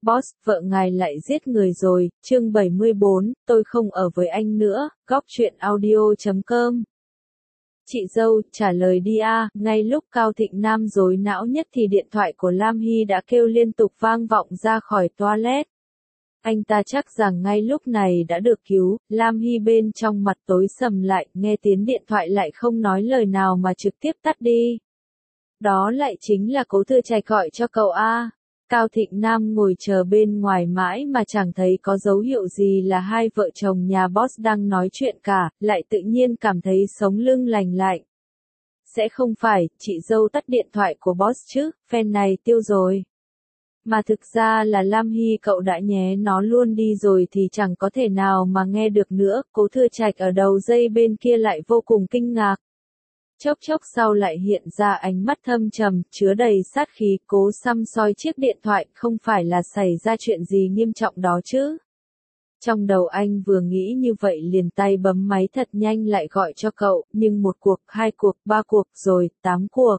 Boss, vợ ngài lại giết người rồi, chương 74, tôi không ở với anh nữa, góc truyện audio.com. Chị dâu, trả lời đi a. Ngay lúc Cao Thịnh Nam rối não nhất thì điện thoại của Lam Hy đã kêu liên tục vang vọng ra khỏi toilet. Anh ta chắc rằng ngay lúc này đã được cứu, Lam Hy bên trong mặt tối sầm lại, nghe tiếng điện thoại lại không nói lời nào mà trực tiếp tắt đi. Đó lại chính là Cố Thừa Trạch gọi cho cậu a. Cao Thịnh Nam ngồi chờ bên ngoài mãi mà chẳng thấy có dấu hiệu gì là hai vợ chồng nhà boss đang nói chuyện cả, lại tự nhiên cảm thấy sống lưng lành lạnh. Sẽ không phải, chị dâu tắt điện thoại của boss chứ, fan này tiêu rồi. Mà thực ra là Lam Hy cậu đã nhé nó luôn đi rồi thì chẳng có thể nào mà nghe được nữa, Cố Thừa Trạch ở đầu dây bên kia lại vô cùng kinh ngạc. Chốc chốc sau lại hiện ra ánh mắt thâm trầm, chứa đầy sát khí, cố săm soi chiếc điện thoại, không phải là xảy ra chuyện gì nghiêm trọng đó chứ. Trong đầu anh vừa nghĩ như vậy liền tay bấm máy thật nhanh lại gọi cho cậu, nhưng một cuộc, hai cuộc, ba cuộc, rồi, 8 cuộc.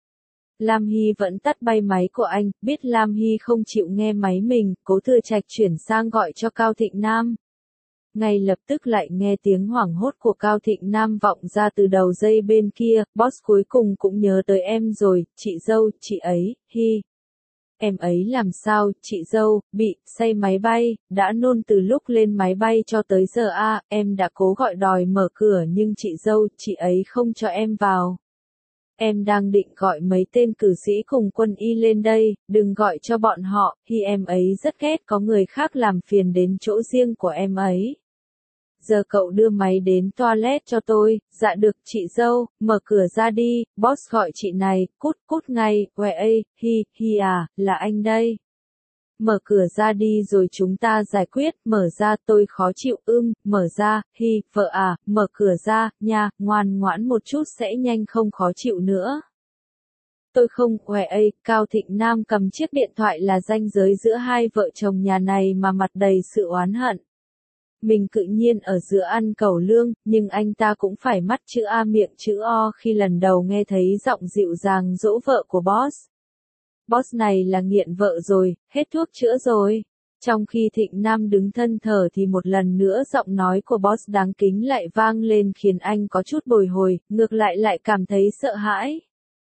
Lam Hy vẫn tắt bay máy của anh, biết Lam Hy không chịu nghe máy mình, Cố Thừa Trạch chuyển sang gọi cho Cao Thịnh Nam. Ngay lập tức lại nghe tiếng hoảng hốt của Cao Thịnh Nam vọng ra từ đầu dây bên kia, boss cuối cùng cũng nhớ tới em rồi, chị dâu, chị ấy, hi. Em ấy làm sao, chị dâu, bị, say máy bay, đã nôn từ lúc lên máy bay cho tới giờ a. Em đã cố gọi đòi mở cửa nhưng chị dâu, chị ấy không cho em vào. Em đang định gọi mấy tên cử sĩ cùng quân y lên đây, đừng gọi cho bọn họ, thì em ấy rất ghét có người khác làm phiền đến chỗ riêng của em ấy. Giờ cậu đưa máy đến toilet cho tôi, dạ được chị dâu, mở cửa ra đi, boss gọi chị này, cút cút ngay, uệ ây, hi à, là anh đây. Mở cửa ra đi rồi chúng ta giải quyết, mở ra tôi khó chịu mở ra, vợ à, mở cửa ra, nha, ngoan ngoãn một chút sẽ nhanh không khó chịu nữa. Tôi không, uệ ây, Cao Thịnh Nam cầm chiếc điện thoại là ranh giới giữa hai vợ chồng nhà này mà mặt đầy sự oán hận. Mình tự nhiên ở giữa ăn cẩu lương, nhưng anh ta cũng phải mắt chữ A miệng chữ O khi lần đầu nghe thấy giọng dịu dàng dỗ vợ của boss. Boss này là nghiện vợ rồi, hết thuốc chữa rồi. Trong khi Thịnh Nam đứng thân thờ thì một lần nữa giọng nói của boss đáng kính lại vang lên khiến anh có chút bồi hồi, ngược lại cảm thấy sợ hãi.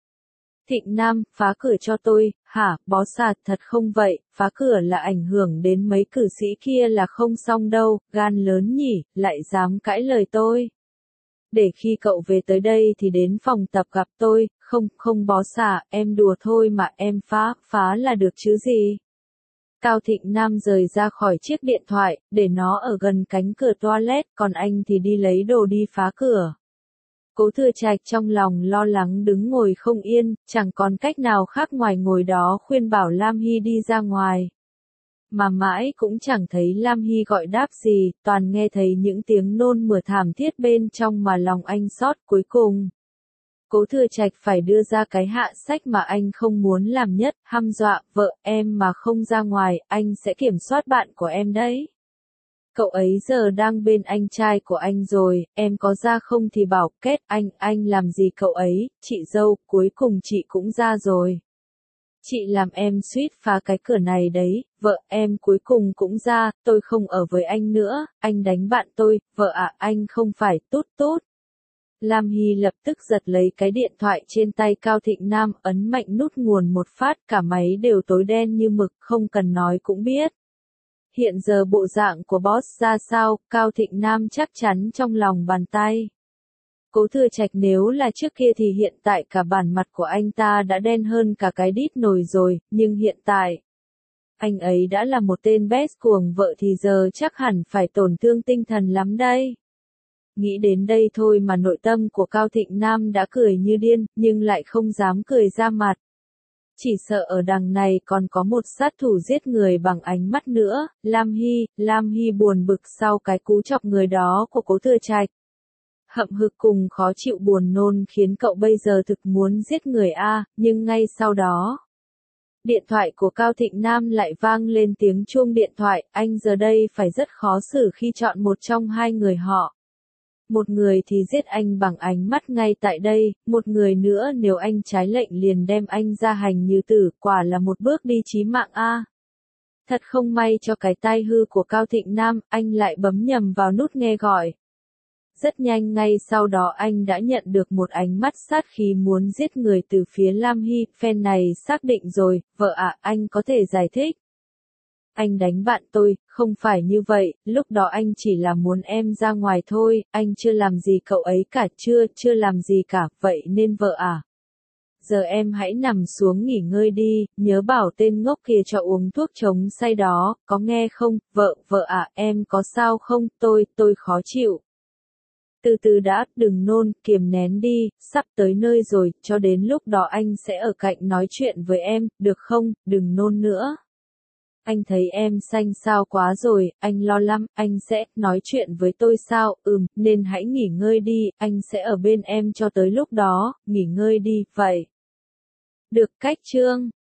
Thịnh Nam, phá cửa cho tôi, hả, boss à, thật không vậy, phá cửa là ảnh hưởng đến mấy cử sĩ kia là không xong đâu, gan lớn nhỉ, lại dám cãi lời tôi. Để khi cậu về tới đây thì đến phòng tập gặp tôi, không boss à, em đùa thôi mà em phá là được chứ gì. Cao Thịnh Nam rời ra khỏi chiếc điện thoại, để nó ở gần cánh cửa toilet, còn anh thì đi lấy đồ đi phá cửa. Cố Thừa Trạch trong lòng lo lắng đứng ngồi không yên, chẳng còn cách nào khác ngoài ngồi đó khuyên bảo Lam Hy đi ra ngoài. Mà mãi cũng chẳng thấy Lam Hy gọi đáp gì, toàn nghe thấy những tiếng nôn mửa thảm thiết bên trong mà lòng anh xót cuối cùng. Cố Thừa Trạch phải đưa ra cái hạ sách mà anh không muốn làm nhất, hăm dọa, vợ em mà không ra ngoài, anh sẽ kiểm soát bạn của em đấy. Cậu ấy giờ đang bên anh trai của anh rồi, em có ra không thì bảo, kết anh làm gì cậu ấy, chị dâu, cuối cùng chị cũng ra rồi. Chị làm em suýt phá cái cửa này đấy, vợ em cuối cùng cũng ra, tôi không ở với anh nữa, anh đánh bạn tôi, vợ ạ anh không phải, tốt. Lam Hy lập tức giật lấy cái điện thoại trên tay Cao Thịnh Nam, ấn mạnh nút nguồn một phát, cả máy đều tối đen như mực, không cần nói cũng biết. Hiện giờ bộ dạng của boss ra sao, Cao Thịnh Nam chắc chắn trong lòng bàn tay. Cố Thừa Trạch nếu là trước kia thì hiện tại cả bản mặt của anh ta đã đen hơn cả cái đít nồi rồi, nhưng hiện tại, anh ấy đã là một tên best cuồng vợ thì giờ chắc hẳn phải tổn thương tinh thần lắm đây. Nghĩ đến đây thôi mà nội tâm của Cao Thịnh Nam đã cười như điên, nhưng lại không dám cười ra mặt. Chỉ sợ ở đằng này còn có một sát thủ giết người bằng ánh mắt nữa, Lam Hy buồn bực sau cái cú chọc người đó của Cố Thừa Trạch. Hậm hực cùng khó chịu buồn nôn khiến cậu bây giờ thực muốn giết người a, nhưng ngay sau đó, điện thoại của Cao Thịnh Nam lại vang lên tiếng chuông điện thoại, anh giờ đây phải rất khó xử khi chọn một trong hai người họ. Một người thì giết anh bằng ánh mắt ngay tại đây, một người nữa nếu anh trái lệnh liền đem anh ra hành như tử, quả là một bước đi chí mạng a. Thật không may cho cái tai hư của Cao Thịnh Nam, anh lại bấm nhầm vào nút nghe gọi. Rất nhanh ngay sau đó anh đã nhận được một ánh mắt sát khí muốn giết người từ phía Lam Hy, phen này xác định rồi, vợ ạ, anh có thể giải thích. Anh đánh bạn tôi, không phải như vậy, lúc đó anh chỉ là muốn em ra ngoài thôi, anh chưa làm gì cậu ấy cả, chưa làm gì cả, vậy nên vợ à. Giờ em hãy nằm xuống nghỉ ngơi đi, nhớ bảo tên ngốc kia cho uống thuốc chống say đó, có nghe không, vợ à, em có sao không, tôi khó chịu. Từ từ đã, đừng nôn, kiềm nén đi, sắp tới nơi rồi, cho đến lúc đó anh sẽ ở cạnh nói chuyện với em, được không, đừng nôn nữa. Anh thấy em xanh xao quá rồi, anh lo lắm, anh sẽ nói chuyện với tôi sao, nên hãy nghỉ ngơi đi, anh sẽ ở bên em cho tới lúc đó, nghỉ ngơi đi, vậy. Được cách chương.